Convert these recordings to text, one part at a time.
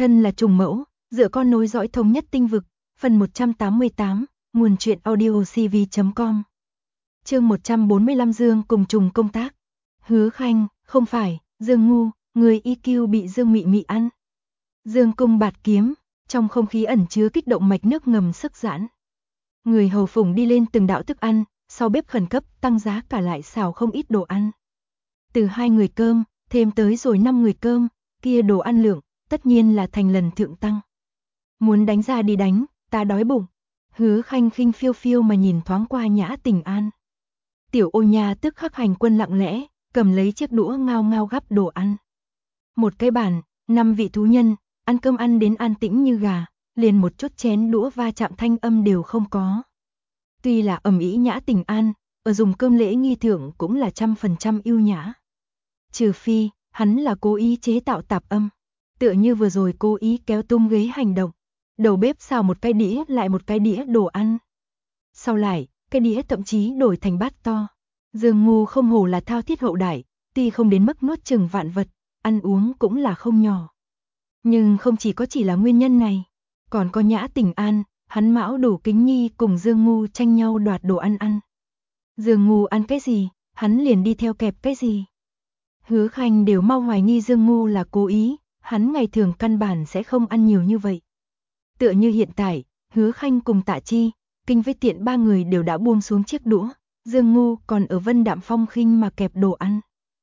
Thân là trùng mẫu, dựa con nối dõi thống nhất tinh vực, phần 188, nguồn truyện audio cv.com. Chương 145 Dương cùng trùng công tác. Hứa Khanh, không phải, Dương ngu, người EQ bị Dương Mị Mị ăn. Dương cung bạt kiếm, trong không khí ẩn chứa kích động mạch nước ngầm sức giãn. Người hầu phụng đi lên từng đạo thức ăn, sau bếp khẩn cấp tăng giá cả lại xào không ít đồ ăn. Từ 2 người cơm, thêm tới rồi 5 người cơm, kia đồ ăn lượng, tất nhiên là thành lần thượng tăng. Muốn đánh ra đi đánh, ta đói bụng. Hứa Khanh khinh phiêu phiêu mà nhìn thoáng qua Nhã Tình An. Tiểu Ô Nha tức khắc hành quân lặng lẽ, cầm lấy chiếc đũa ngao ngao gắp đồ ăn. Một cái bàn, 5 vị thú nhân, ăn cơm ăn đến an tĩnh như gà, liền một chút chén đũa va chạm thanh âm đều không có. Tuy là ầm ĩ Nhã Tình An, ở dùng cơm lễ nghi thượng cũng là 100% yêu nhã. Trừ phi, hắn là cố ý chế tạo tạp âm, tựa như vừa rồi cố ý kéo tung ghế hành động. Đầu bếp xào một cái đĩa lại một cái đĩa đồ ăn. Sau lại, cái đĩa thậm chí đổi thành bát to. Dương ngu không hổ là thao thiết hậu đại, tuy không đến mức nuốt chừng vạn vật, ăn uống cũng là không nhỏ. Nhưng không chỉ là nguyên nhân này, còn có Nhã Tình An, hắn mão đủ kính nhi cùng Dương ngu tranh nhau đoạt đồ ăn ăn. Dương ngu ăn cái gì, hắn liền đi theo kẹp cái gì. Hứa Khanh đều mau hoài nghi Dương ngu là cố ý, hắn ngày thường căn bản sẽ không ăn nhiều như vậy. Tựa như hiện tại, Hứa Khanh cùng Tạ Chi, Kinh với Tiện 3 người đều đã buông xuống chiếc đũa, Dương ngu còn ở Vân Đạm Phong khinh mà kẹp đồ ăn.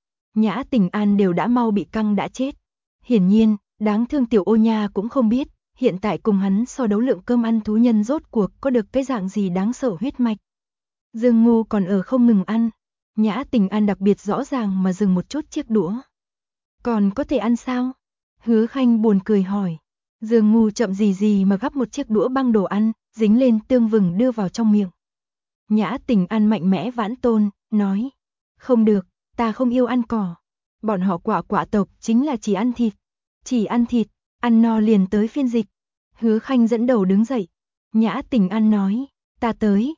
Nhã Tình An đều đã mau bị căng đã chết. Hiển nhiên, đáng thương Tiểu Ô Nha cũng không biết, hiện tại cùng hắn so đấu lượng cơm ăn thú nhân rốt cuộc có được cái dạng gì đáng sợ huyết mạch. Dương ngu còn ở không ngừng ăn, Nhã Tình An đặc biệt rõ ràng mà dừng một chút chiếc đũa. Còn có thể ăn sao? Hứa Khanh buồn cười hỏi. Dương ngu chậm gì mà gắp một chiếc đũa băng đồ ăn, dính lên tương vừng đưa vào trong miệng. Nhã Tình An mạnh mẽ vãn tôn, nói. Không được, ta không yêu ăn cỏ. Bọn họ quạ tộc chính là chỉ ăn thịt. Chỉ ăn thịt, ăn no liền tới phiên dịch. Hứa Khanh dẫn đầu đứng dậy. Nhã Tình An nói, ta tới.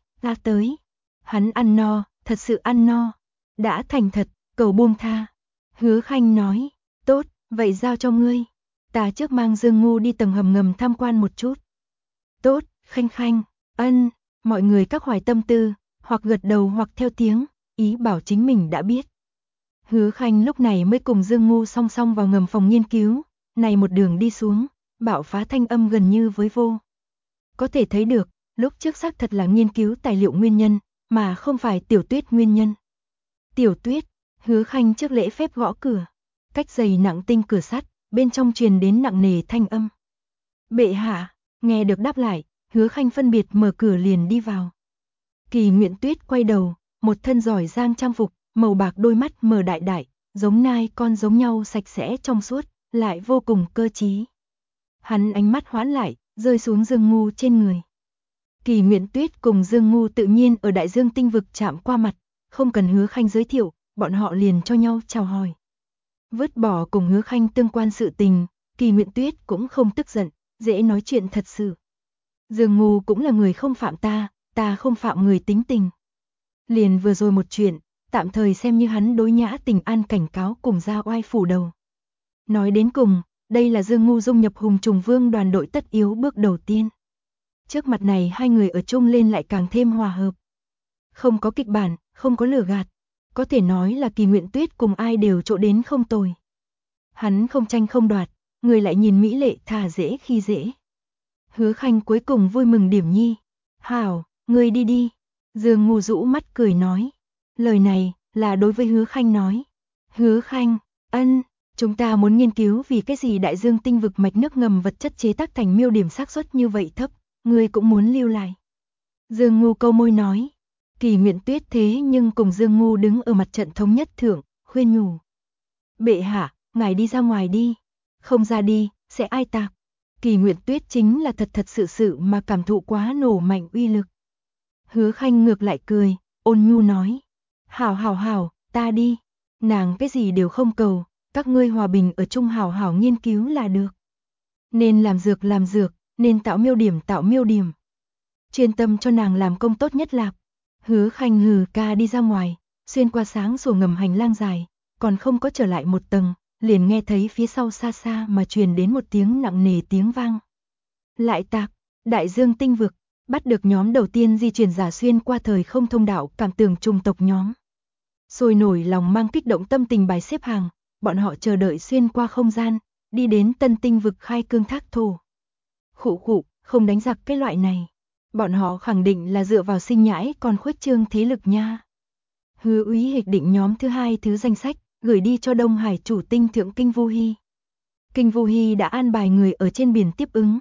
Hắn ăn no, thật sự ăn no. Đã thành thật, cầu buông tha. Hứa Khanh nói, tốt, vậy giao cho ngươi. Ta trước mang Dương ngu đi tầng hầm ngầm tham quan một chút. Tốt, Khanh, ân, mọi người các hoài tâm tư, hoặc gật đầu hoặc theo tiếng, ý bảo chính mình đã biết. Hứa Khanh lúc này mới cùng Dương ngu song song vào ngầm phòng nghiên cứu, này một đường đi xuống, bạo phá thanh âm gần như với vô. Có thể thấy được, lúc trước xác thật là nghiên cứu tài liệu nguyên nhân, mà không phải Tiểu Tuyết nguyên nhân. Tiểu Tuyết, Hứa Khanh trước lễ phép gõ cửa, cách dày nặng tinh cửa sắt. Bên trong truyền đến nặng nề thanh âm. Bệ hạ, nghe được đáp lại, Hứa Khanh phân biệt mở cửa liền đi vào. Kỳ Nguyện Tuyết quay đầu, một thân giỏi giang trang phục, màu bạc đôi mắt mở đại, giống nai con giống nhau sạch sẽ trong suốt, lại vô cùng cơ trí. Hắn ánh mắt hoãn lại, rơi xuống Dương ngu trên người. Kỳ Nguyện Tuyết cùng Dương ngu tự nhiên ở đại dương tinh vực chạm qua mặt, không cần Hứa Khanh giới thiệu, bọn họ liền cho nhau chào hỏi. Vứt bỏ cùng Hứa Khanh tương quan sự tình, Kỳ Nguyện Tuyết cũng không tức giận, dễ nói chuyện thật sự. Dương ngu cũng là người không phạm ta không phạm người tính tình. Liền vừa rồi một chuyện, tạm thời xem như hắn đối Nhã Tình An cảnh cáo cùng ra oai phủ đầu. Nói đến cùng, đây là Dương ngu dung nhập Hùng Trùng Vương đoàn đội tất yếu bước đầu tiên. Trước mặt này 2 người ở chung lên lại càng thêm hòa hợp. Không có kịch bản, không có lừa gạt. Có thể nói là Kỳ Nguyện Tuyết cùng ai đều chỗ đến không tồi. Hắn không tranh không đoạt, người lại nhìn mỹ lệ thà dễ khi dễ. Hứa Khanh cuối cùng vui mừng điểm nhi. Hảo, ngươi đi. Dương ngu rũ mắt cười nói. Lời này là đối với Hứa Khanh nói. Hứa Khanh, ân, chúng ta muốn nghiên cứu vì cái gì đại dương tinh vực mạch nước ngầm vật chất chế tác thành miêu điểm xác suất như vậy thấp, ngươi cũng muốn lưu lại. Dương ngu câu môi nói. Kỳ Nguyện Tuyết thế nhưng cùng Dương ngu đứng ở mặt trận thống nhất thượng, khuyên nhủ. Bệ hạ, ngài đi ra ngoài đi. Không ra đi, sẽ ai tạc. Kỳ Nguyện Tuyết chính là thật sự mà cảm thụ quá nổ mạnh uy lực. Hứa Khanh ngược lại cười, ôn nhu nói. Hảo, ta đi. Nàng cái gì đều không cầu, các ngươi hòa bình ở chung hảo nghiên cứu là được. Nên làm dược, nên tạo miêu điểm. Chuyên tâm cho nàng làm công tốt nhất lạc. Hứa Khanh hừ ca đi ra ngoài, xuyên qua sáng sủa ngầm hành lang dài, còn không có trở lại một tầng, liền nghe thấy phía sau xa xa mà truyền đến một tiếng nặng nề tiếng vang. Lại tạc, đại dương tinh vực, bắt được nhóm đầu tiên di chuyển giả xuyên qua thời không thông đạo cảm tưởng chủng tộc nhóm. Sôi nổi lòng mang kích động tâm tình bài xếp hàng, bọn họ chờ đợi xuyên qua không gian, đi đến tân tinh vực khai cương thác thổ. Khụ khụ, không đánh giặc cái loại này. Bọn họ khẳng định là dựa vào sinh nhãi còn khuếch trương thế lực nha. Hứa úy hịch định nhóm thứ hai thứ danh sách, gửi đi cho Đông Hải chủ tinh thượng Kinh Vu Hy. Kinh Vu Hy đã an bài người ở trên biển tiếp ứng.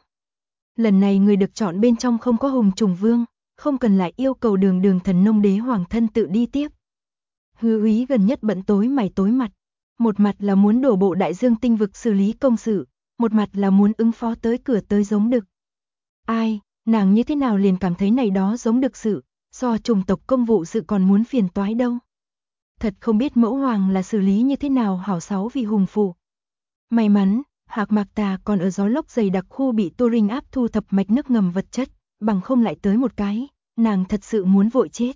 Lần này người được chọn bên trong không có Hùng Trùng Vương, không cần lại yêu cầu Đường Thần Nông Đế Hoàng thân tự đi tiếp. Hứa úy gần nhất bận tối mày tối mặt, một mặt là muốn đổ bộ đại dương tinh vực xử lý công sự, một mặt là muốn ứng phó tới cửa tới giống đực. Ai, nàng như thế nào liền cảm thấy này đó giống đực sự, so chủng tộc công vụ sự còn muốn phiền toái đâu. Thật không biết mẫu hoàng là xử lý như thế nào hảo sáu vị hùng phụ. May mắn, Hạc Mạc Tà còn ở gió lốc dày đặc khu bị Turing áp thu thập mạch nước ngầm vật chất, bằng không lại tới một cái, nàng thật sự muốn vội chết.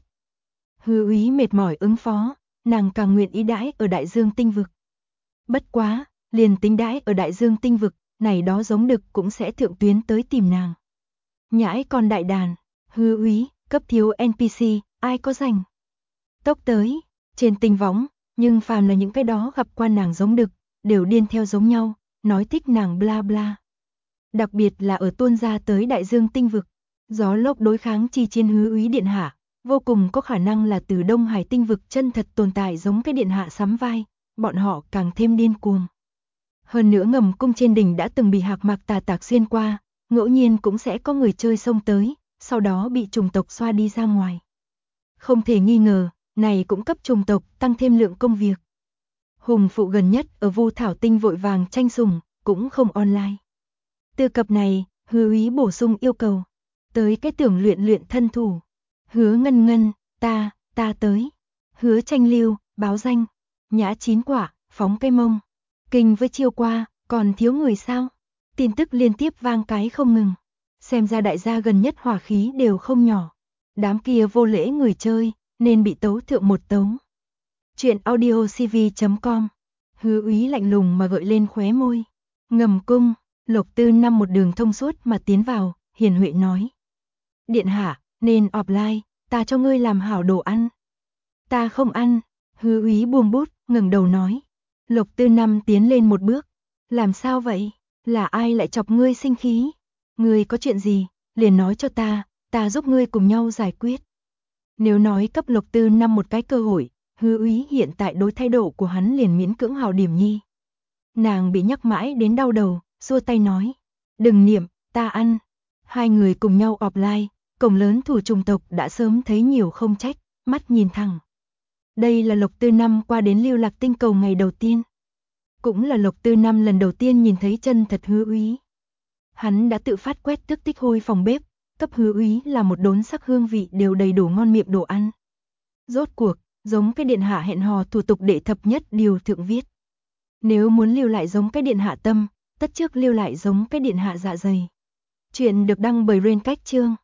Hứa úy mệt mỏi ứng phó, nàng càng nguyện ý đãi ở đại dương tinh vực. Bất quá, liền tính đãi ở đại dương tinh vực, này đó giống đực cũng sẽ thượng tuyến tới tìm nàng. Nhãi con đại đàn, hứa úy, cấp thiếu NPC, ai có rảnh. Tốc tới, trên tinh võng, nhưng phàm là những cái đó gặp qua nàng giống đực, đều điên theo giống nhau, nói thích nàng bla bla. Đặc biệt là ở tuôn ra tới đại dương tinh vực, gió lốc đối kháng chi chiến hứa úy điện hạ, vô cùng có khả năng là từ Đông Hải tinh vực chân thật tồn tại giống cái điện hạ sắm vai, bọn họ càng thêm điên cuồng. Hơn nữa ngầm cung trên đỉnh đã từng bị Hạc Mạc Tà tạc xuyên qua, ngẫu nhiên cũng sẽ có người chơi xông tới, sau đó bị chủng tộc xoa đi ra ngoài. Không thể nghi ngờ, này cũng cấp chủng tộc tăng thêm lượng công việc. Hùng phụ gần nhất ở Vu Thảo Tinh vội vàng tranh sủng, cũng không online. Từ cập này, hứa úy bổ sung yêu cầu. Tới cái tưởng luyện thân thủ. Hứa ngân ngân, ta tới. Hứa tranh lưu, báo danh. Nhã chín quả, phóng cây mông. Kinh với chiêu qua, còn thiếu người sao? Tin tức liên tiếp vang cái không ngừng. Xem ra đại gia gần nhất hỏa khí đều không nhỏ. Đám kia vô lễ người chơi, nên bị tấu thượng một tấu. Chuyện audiocv.com. Hứa úy lạnh lùng mà gợi lên khóe môi. Ngầm cung, Lộc Tư Năm một đường thông suốt mà tiến vào, hiền huệ nói. Điện hạ, nên offline, ta cho ngươi làm hảo đồ ăn. Ta không ăn, hứa úy buông bút, ngẩng đầu nói. Lộc Tư Năm tiến lên một bước. Làm sao vậy? Là ai lại chọc ngươi sinh khí? Ngươi có chuyện gì? Liền nói cho ta giúp ngươi cùng nhau giải quyết. Nếu nói cấp Lộc Tư Năm một cái cơ hội, hứa úy hiện tại đối thái độ của hắn liền miễn cưỡng hào điểm nhi. Nàng bị nhắc mãi đến đau đầu, xua tay nói. Đừng niệm, ta ăn. Hai người cùng nhau offline, cổng lớn thủ chủng tộc đã sớm thấy nhiều không trách, mắt nhìn thẳng. Đây là Lộc Tư Năm qua đến Lưu Lạc Tinh cầu ngày đầu tiên. Cũng là Lộc Tư Năm lần đầu tiên nhìn thấy chân thật hứa úy. Hắn đã tự phát quét tước tích hôi phòng bếp, cấp hứa úy là một đốn sắc hương vị đều đầy đủ ngon miệng đồ ăn. Rốt cuộc, giống cái điện hạ hẹn hò thủ tục đệ thập nhất điều thượng viết. Nếu muốn lưu lại giống cái điện hạ tâm, tất trước lưu lại giống cái điện hạ dạ dày. Chuyện được đăng bởi Rain Cách Chương.